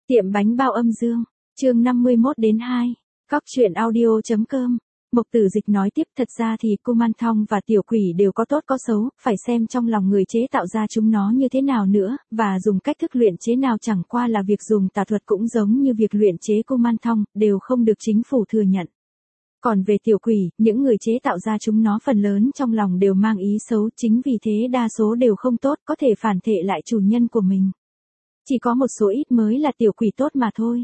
Tiệm bánh bao âm dương, chương 51-2, Cóc truyện audio.com. Mộc Tử Dịch nói tiếp, thật ra thì Kuman Thong và tiểu quỷ đều có tốt có xấu, phải xem trong lòng người chế tạo ra chúng nó như thế nào nữa, và dùng cách thức luyện chế nào, chẳng qua là việc dùng tà thuật cũng giống như việc luyện chế Kuman Thong, đều không được chính phủ thừa nhận. Còn về tiểu quỷ, những người chế tạo ra chúng nó phần lớn trong lòng đều mang ý xấu, chính vì thế đa số đều không tốt, có thể phản thệ lại chủ nhân của mình. Chỉ có một số ít mới là tiểu quỷ tốt mà thôi.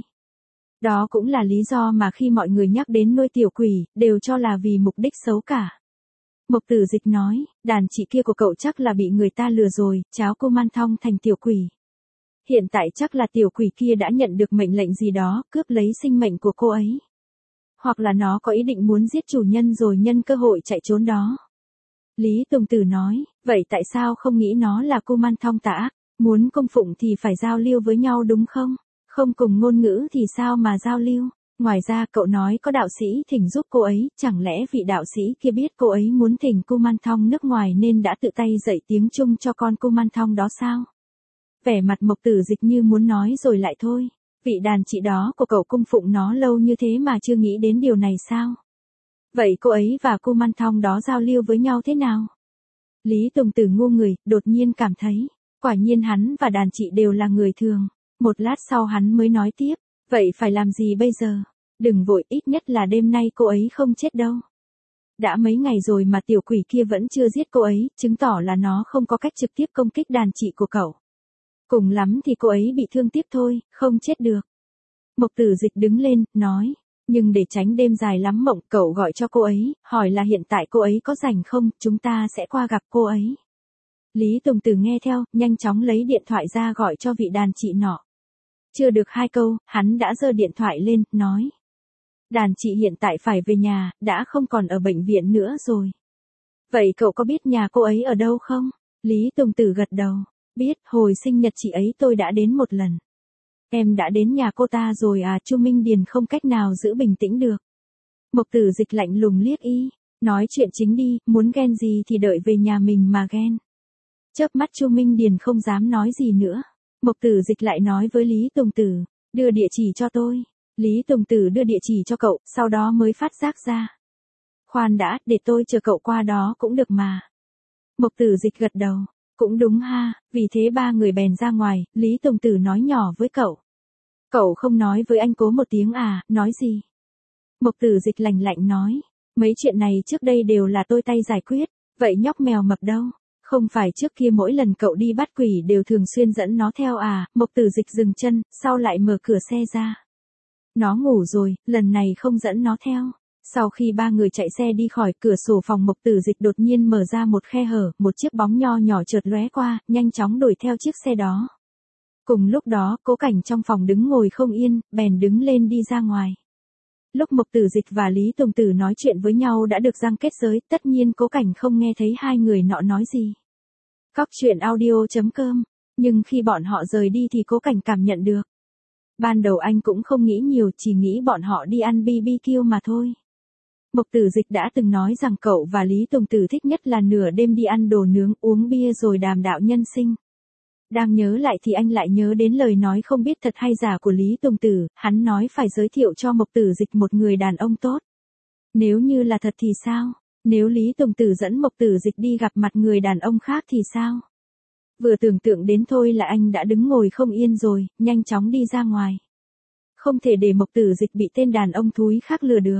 Đó cũng là lý do mà khi mọi người nhắc đến nuôi tiểu quỷ, đều cho là vì mục đích xấu cả. Mộc Tử Dịch nói, đàn chị kia của cậu chắc là bị người ta lừa rồi, cháo Kuman Thong thành tiểu quỷ. Hiện tại chắc là tiểu quỷ kia đã nhận được mệnh lệnh gì đó, cướp lấy sinh mệnh của cô ấy. Hoặc là nó có ý định muốn giết chủ nhân rồi nhân cơ hội chạy trốn đó. Lý Tùng Tử nói, vậy tại sao không nghĩ nó là Kuman Thong tả? Muốn cung phụng thì phải giao lưu với nhau đúng không? Không cùng ngôn ngữ thì sao mà giao lưu? Ngoài ra cậu nói có đạo sĩ thỉnh giúp cô ấy, chẳng lẽ vị đạo sĩ kia biết cô ấy muốn thỉnh Kuman Thong nước ngoài nên đã tự tay dạy tiếng Trung cho con Kuman Thong đó sao? Vẻ mặt Mộc Tử Dịch như muốn nói rồi lại thôi. Vị đàn chị đó của cậu cung phụng nó lâu như thế mà chưa nghĩ đến điều này sao? Vậy cô ấy và Kuman Thong đó giao lưu với nhau thế nào? Lý Tùng Tử ngu người, đột nhiên cảm thấy, quả nhiên hắn và đàn chị đều là người thường. Một lát sau hắn mới nói tiếp, vậy phải làm gì bây giờ? Đừng vội, ít nhất là đêm nay cô ấy không chết đâu. Đã mấy ngày rồi mà tiểu quỷ kia vẫn chưa giết cô ấy, chứng tỏ là nó không có cách trực tiếp công kích đàn chị của cậu. Cùng lắm thì cô ấy bị thương tiếp thôi, không chết được. Mộc Tử Dịch đứng lên, nói, nhưng để tránh đêm dài lắm mộng, cậu gọi cho cô ấy, hỏi là hiện tại cô ấy có rảnh không, chúng ta sẽ qua gặp cô ấy. Lý Tùng Tử nghe theo, nhanh chóng lấy điện thoại ra gọi cho vị đàn chị nọ. Chưa được 2 câu, hắn đã giơ điện thoại lên, nói. Đàn chị hiện tại phải về nhà, đã không còn ở bệnh viện nữa rồi. Vậy cậu có biết nhà cô ấy ở đâu không? Lý Tùng Tử gật đầu. Biết, hồi sinh nhật chị ấy tôi đã đến một lần. Em đã đến nhà cô ta rồi à? Chu Minh Điền không cách nào giữ bình tĩnh được. Mộc Tử Dịch lạnh lùng liếc y, nói chuyện chính đi, muốn ghen gì thì đợi về nhà mình mà ghen. Chớp mắt Chu Minh Điền không dám nói gì nữa. Mộc Tử Dịch lại nói với Lý Tùng Tử, đưa địa chỉ cho tôi. Lý Tùng Tử đưa địa chỉ cho cậu, sau đó mới phát giác ra. Khoan đã, để tôi chờ cậu qua đó cũng được mà. Mộc Tử Dịch gật đầu, cũng đúng ha, vì thế ba người bèn ra ngoài, Lý Tùng Tử nói nhỏ với cậu. Cậu không nói với anh Cố một tiếng à, nói gì? Mộc Tử Dịch lạnh lạnh nói, mấy chuyện này trước đây đều là tôi tay giải quyết, vậy nhóc mèo mập đâu? Không phải trước kia mỗi lần cậu đi bắt quỷ đều thường xuyên dẫn nó theo à? Mộc Tử Dịch dừng chân, sau lại mở cửa xe ra. Nó ngủ rồi, lần này không dẫn nó theo. Sau khi ba người chạy xe đi khỏi, cửa sổ phòng Mộc Tử Dịch đột nhiên mở ra một khe hở, một chiếc bóng nho nhỏ chợt lóe qua, nhanh chóng đuổi theo chiếc xe đó. Cùng lúc đó, Cố Cảnh trong phòng đứng ngồi không yên, bèn đứng lên đi ra ngoài. Lúc Mộc Tử Dịch và Lý Tùng Tử nói chuyện với nhau đã được răng kết giới, tất nhiên Cố Cảnh không nghe thấy hai người nọ nói gì. Cóc truyện audio.com, nhưng khi bọn họ rời đi thì Cố Cảnh cảm nhận được. Ban đầu anh cũng không nghĩ nhiều, chỉ nghĩ bọn họ đi ăn BBQ mà thôi. Mộc Tử Dịch đã từng nói rằng cậu và Lý Tùng Tử thích nhất là nửa đêm đi ăn đồ nướng, uống bia rồi đàm đạo nhân sinh. Đang nhớ lại thì anh lại nhớ đến lời nói không biết thật hay giả của Lý Tùng Tử, hắn nói phải giới thiệu cho Mộc Tử Dịch một người đàn ông tốt. Nếu như là thật thì sao? Nếu Lý Tùng Tử dẫn Mộc Tử Dịch đi gặp mặt người đàn ông khác thì sao? Vừa tưởng tượng đến thôi là anh đã đứng ngồi không yên rồi, nhanh chóng đi ra ngoài. Không thể để Mộc Tử Dịch bị tên đàn ông thúi khác lừa được.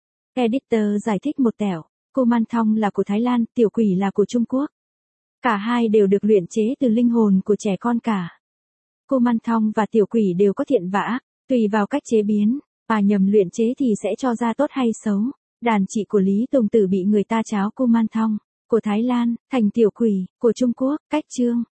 Editor giải thích một tẻo, Kuman Thong là của Thái Lan, tiểu quỷ là của Trung Quốc. Cả hai đều được luyện chế từ linh hồn của trẻ con cả. Kuman Thong và tiểu quỷ đều có thiện và ác, tùy vào cách chế biến, và nhầm luyện chế thì sẽ cho ra tốt hay xấu. Đàn chị của Lý Tùng Tử bị người ta cháo Kuman Thong, của Thái Lan, thành tiểu quỷ, của Trung Quốc, cách chương.